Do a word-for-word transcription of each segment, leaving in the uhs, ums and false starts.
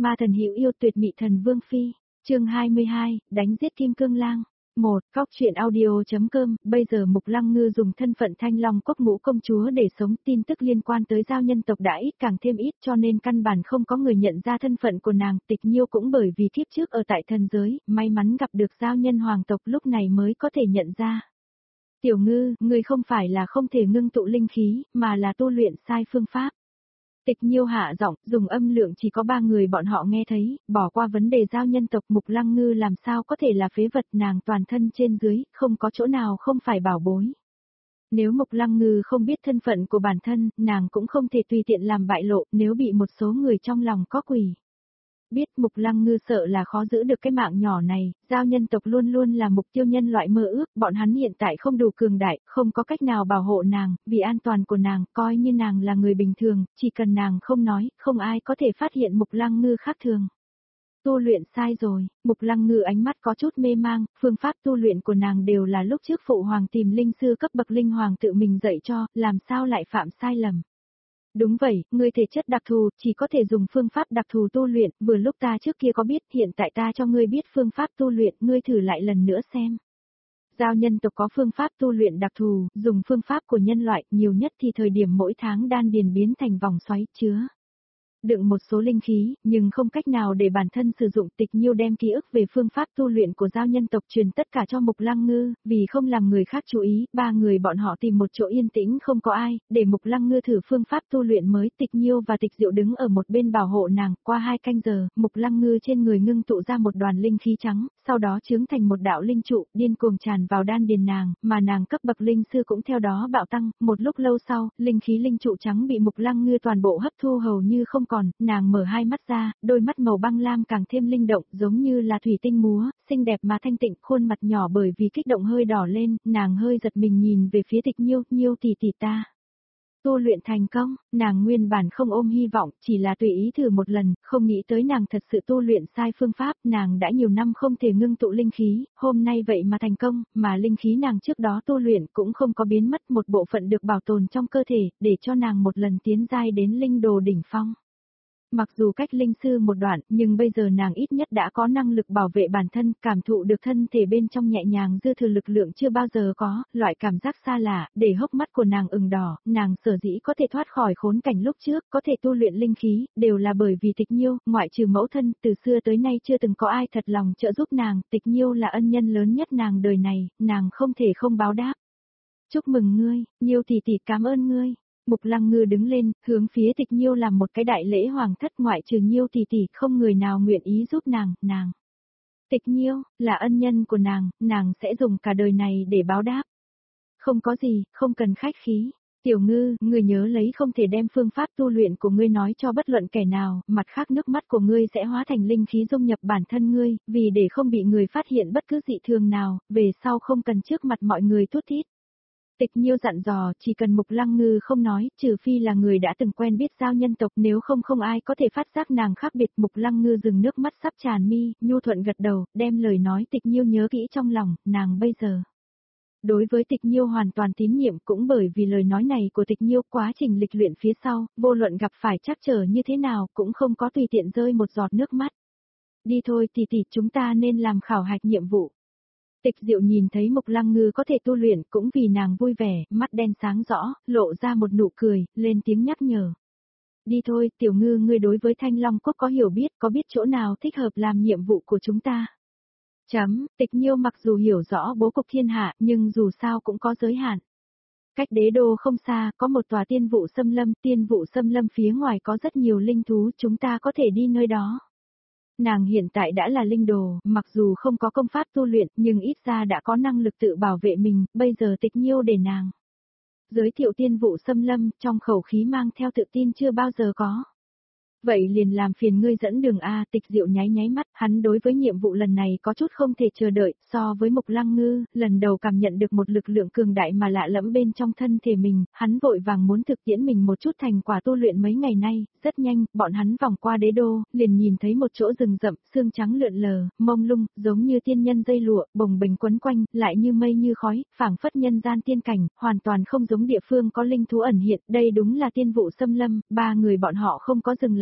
Ma thần hữu yêu tuyệt mỹ thần vương phi, chương hai mươi hai, đánh giết kim cương lang. một. Cóc truyện audio.com, bây giờ Mục Lăng Ngư dùng thân phận Thanh Long Quốc ngũ công chúa để sống, tin tức liên quan tới giao nhân tộc đã ít càng thêm ít, cho nên căn bản không có người nhận ra thân phận của nàng. Tịch Nhiêu cũng bởi vì kiếp trước ở tại thần giới, may mắn gặp được giao nhân hoàng tộc lúc này mới có thể nhận ra. Tiểu Ngư, người không phải là không thể ngưng tụ linh khí, mà là tu luyện sai phương pháp. Tịch Nhiêu hạ giọng, dùng âm lượng chỉ có ba người bọn họ nghe thấy, bỏ qua vấn đề giao nhân tộc. Mục Lăng Ngư làm sao có thể là phế vật, nàng toàn thân trên dưới, không có chỗ nào không phải bảo bối. Nếu Mục Lăng Ngư không biết thân phận của bản thân, nàng cũng không thể tùy tiện làm bại lộ, nếu bị một số người trong lòng có quỷ. Biết Mục Lăng Ngư sợ là khó giữ được cái mạng nhỏ này, giao nhân tộc luôn luôn là mục tiêu nhân loại mơ ước, bọn hắn hiện tại không đủ cường đại, không có cách nào bảo hộ nàng, vì an toàn của nàng, coi như nàng là người bình thường, chỉ cần nàng không nói, không ai có thể phát hiện Mục Lăng Ngư khác thường. Tu luyện sai rồi, Mục Lăng Ngư ánh mắt có chút mê mang, phương pháp tu luyện của nàng đều là lúc trước phụ hoàng tìm linh sư cấp bậc linh hoàng tự mình dạy cho, làm sao lại phạm sai lầm. Đúng vậy, ngươi thể chất đặc thù, chỉ có thể dùng phương pháp đặc thù tu luyện, vừa lúc ta trước kia có biết, hiện tại ta cho ngươi biết phương pháp tu luyện, ngươi thử lại lần nữa xem. Giao nhân tộc có phương pháp tu luyện đặc thù, dùng phương pháp của nhân loại, nhiều nhất thì thời điểm mỗi tháng đan điền biến thành vòng xoáy, chứa đựng một số linh khí, nhưng không cách nào để bản thân sử dụng. Tịch Nhiêu đem ký ức về phương pháp tu luyện của giao nhân tộc truyền tất cả cho Mục Lăng Ngư, vì không làm người khác chú ý, ba người bọn họ tìm một chỗ yên tĩnh không có ai, để Mục Lăng Ngư thử phương pháp tu luyện mới. Tịch Nhiêu và Tịch Diệu đứng ở một bên bảo hộ nàng, qua hai canh giờ, Mục Lăng Ngư trên người ngưng tụ ra một đoàn linh khí trắng, sau đó chướng thành một đạo linh trụ, điên cuồng tràn vào đan điền nàng, mà nàng cấp bậc linh sư cũng theo đó bạo tăng. Một lúc lâu sau, linh khí linh trụ trắng bị Mục Lăng Ngư toàn bộ hấp thu hầu như không còn, nàng mở hai mắt ra, đôi mắt màu băng lam càng thêm linh động, giống như là thủy tinh múa, xinh đẹp mà thanh tịnh, khuôn mặt nhỏ bởi vì kích động hơi đỏ lên, nàng hơi giật mình nhìn về phía Tịch Nhiêu, Nhiêu tỷ tỷ ta. Tu luyện thành công, nàng nguyên bản không ôm hy vọng, chỉ là tùy ý thử một lần, không nghĩ tới nàng thật sự tu luyện sai phương pháp, nàng đã nhiều năm không thể ngưng tụ linh khí, hôm nay vậy mà thành công, mà linh khí nàng trước đó tu luyện cũng không có biến mất, một bộ phận được bảo tồn trong cơ thể, để cho nàng một lần tiến giai đến linh đồ đỉnh phong. Mặc dù cách linh sư một đoạn, nhưng bây giờ nàng ít nhất đã có năng lực bảo vệ bản thân, cảm thụ được thân thể bên trong nhẹ nhàng dư thừa lực lượng chưa bao giờ có, loại cảm giác xa lạ, để hốc mắt của nàng ửng đỏ, nàng sở dĩ có thể thoát khỏi khốn cảnh lúc trước, có thể tu luyện linh khí, đều là bởi vì Tịch Nhiêu, ngoại trừ mẫu thân, từ xưa tới nay chưa từng có ai thật lòng trợ giúp nàng, Tịch Nhiêu là ân nhân lớn nhất nàng đời này, nàng không thể không báo đáp. Chúc mừng ngươi, Nhiêu tỷ tỷ, cảm ơn ngươi. Mục Lăng Ngư đứng lên, hướng phía Tịch Nhiêu làm một cái đại lễ hoàng thất, ngoại trừ Nhiêu tỷ tỷ, không người nào nguyện ý giúp nàng, nàng. Tịch Nhiêu, là ân nhân của nàng, nàng sẽ dùng cả đời này để báo đáp. Không có gì, không cần khách khí. Tiểu Ngư, ngươi nhớ lấy không thể đem phương pháp tu luyện của ngươi nói cho bất luận kẻ nào, mặt khác nước mắt của ngươi sẽ hóa thành linh khí dung nhập bản thân ngươi, vì để không bị người phát hiện bất cứ dị thường nào, về sau không cần trước mặt mọi người thút thít. Tịch Nhiêu dặn dò, chỉ cần Mục Lăng Ngư không nói, trừ phi là người đã từng quen biết giao nhân tộc, nếu không không ai có thể phát giác nàng khác biệt. Mục Lăng Ngư dừng nước mắt sắp tràn mi, nhu thuận gật đầu, đem lời nói Tịch Nhiêu nhớ kỹ trong lòng, nàng bây giờ. Đối với Tịch Nhiêu hoàn toàn tín nhiệm, cũng bởi vì lời nói này của Tịch Nhiêu, quá trình lịch luyện phía sau, vô luận gặp phải trắc trở như thế nào, cũng không có tùy tiện rơi một giọt nước mắt. Đi thôi tỷ tỷ, chúng ta nên làm khảo hạch nhiệm vụ. Tịch Diệu nhìn thấy Mục Lăng Ngư có thể tu luyện, cũng vì nàng vui vẻ, mắt đen sáng rõ, lộ ra một nụ cười, lên tiếng nhắc nhở. Đi thôi, Tiểu Ngư, ngươi đối với Thanh Long Quốc có hiểu biết, có biết chỗ nào thích hợp làm nhiệm vụ của chúng ta? Chấm, Tịch Nhiêu mặc dù hiểu rõ bố cục thiên hạ, nhưng dù sao cũng có giới hạn. Cách đế đô không xa, có một tòa tiên vụ xâm lâm, tiên vụ xâm lâm phía ngoài có rất nhiều linh thú, chúng ta có thể đi nơi đó. Nàng hiện tại đã là linh đồ, mặc dù không có công pháp tu luyện, nhưng ít ra đã có năng lực tự bảo vệ mình, bây giờ Tịch Nhiêu để nàng giới thiệu tiên vụ xâm lâm, trong khẩu khí mang theo tự tin chưa bao giờ có. Vậy liền làm phiền ngươi dẫn đường a. Tịch Diệu nháy nháy mắt, hắn đối với nhiệm vụ lần này có chút không thể chờ đợi, so với Mục Lăng Ngư, lần đầu cảm nhận được một lực lượng cường đại mà lạ lẫm bên trong thân thể mình, hắn vội vàng muốn thực tiễn mình một chút thành quả tu luyện mấy ngày nay. Rất nhanh, bọn hắn vòng qua đế đô, liền nhìn thấy một chỗ rừng rậm, sương trắng lượn lờ, mông lung, giống như tiên nhân dây lụa, bồng bềnh quấn quanh, lại như mây như khói, phảng phất nhân gian tiên cảnh, hoàn toàn không giống địa phương có linh thú ẩn hiện. Đây đúng là tiên vụ xâm lâm. Ba người bọn họ không có dừng lại,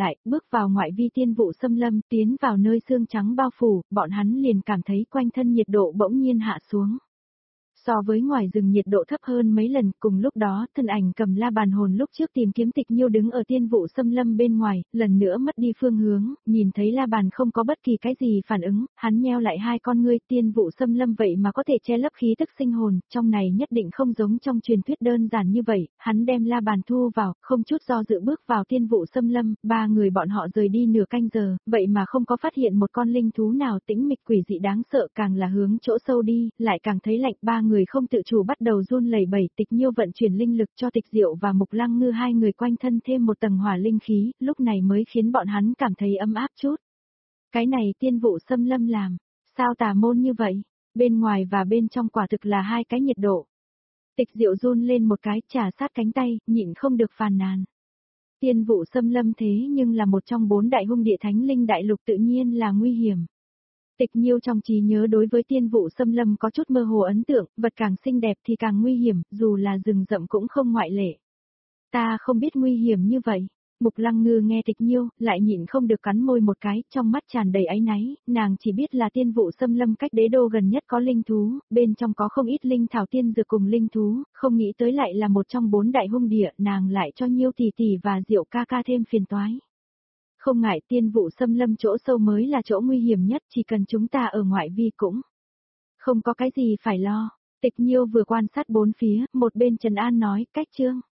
lại, bước vào ngoại vi tiên vụ xâm lâm, tiến vào nơi sương trắng bao phủ, bọn hắn liền cảm thấy quanh thân nhiệt độ bỗng nhiên hạ xuống. So với ngoài rừng nhiệt độ thấp hơn mấy lần, cùng lúc đó, thân ảnh cầm la bàn hồn lúc trước tìm kiếm Tịch Nhiêu đứng ở tiên vụ xâm lâm bên ngoài, lần nữa mất đi phương hướng, nhìn thấy la bàn không có bất kỳ cái gì phản ứng, hắn nheo lại hai con ngươi, tiên vụ xâm lâm vậy mà có thể che lấp khí tức sinh hồn, trong này nhất định không giống trong truyền thuyết đơn giản như vậy, hắn đem la bàn thu vào, không chút do dự bước vào tiên vụ xâm lâm, ba người bọn họ rời đi nửa canh giờ, vậy mà không có phát hiện một con linh thú nào tĩnh mịch quỷ dị đáng sợ, càng là hướng chỗ sâu đi, lại càng thấy lạnh. Ba người không tự chủ bắt đầu run lẩy bẩy. Tịch Nhiêu vận chuyển linh lực cho Tịch Diệu và Mục Lăng Ngư hai người quanh thân thêm một tầng hỏa linh khí, lúc này mới khiến bọn hắn cảm thấy ấm áp chút. Cái này tiên vụ xâm lâm làm, sao tà môn như vậy, bên ngoài và bên trong quả thực là hai cái nhiệt độ. Tịch Diệu run lên một cái, trà sát cánh tay, nhịn không được phàn nàn. Tiên vụ xâm lâm thế nhưng là một trong bốn đại hung địa thánh linh đại lục, tự nhiên là nguy hiểm. Tịch Nhiêu trong trí nhớ đối với tiên vụ xâm lâm có chút mơ hồ ấn tượng, vật càng xinh đẹp thì càng nguy hiểm, dù là rừng rậm cũng không ngoại lệ. Ta không biết nguy hiểm như vậy. Mục Lăng Ngư nghe Tịch Nhiêu, lại nhịn không được cắn môi một cái, trong mắt tràn đầy áy náy, nàng chỉ biết là tiên vụ xâm lâm cách đế đô gần nhất có linh thú, bên trong có không ít linh thảo tiên dược cùng linh thú, không nghĩ tới lại là một trong bốn đại hung địa, nàng lại cho Nhiêu tỷ tỷ và Diệu ca ca thêm phiền toái. Không ngại, tiên vụ xâm lâm chỗ sâu mới là chỗ nguy hiểm nhất, chỉ cần chúng ta ở ngoại vi cũng không có cái gì phải lo. Tịch Nhiêu vừa quan sát bốn phía, một bên trấn an nói, cách chương.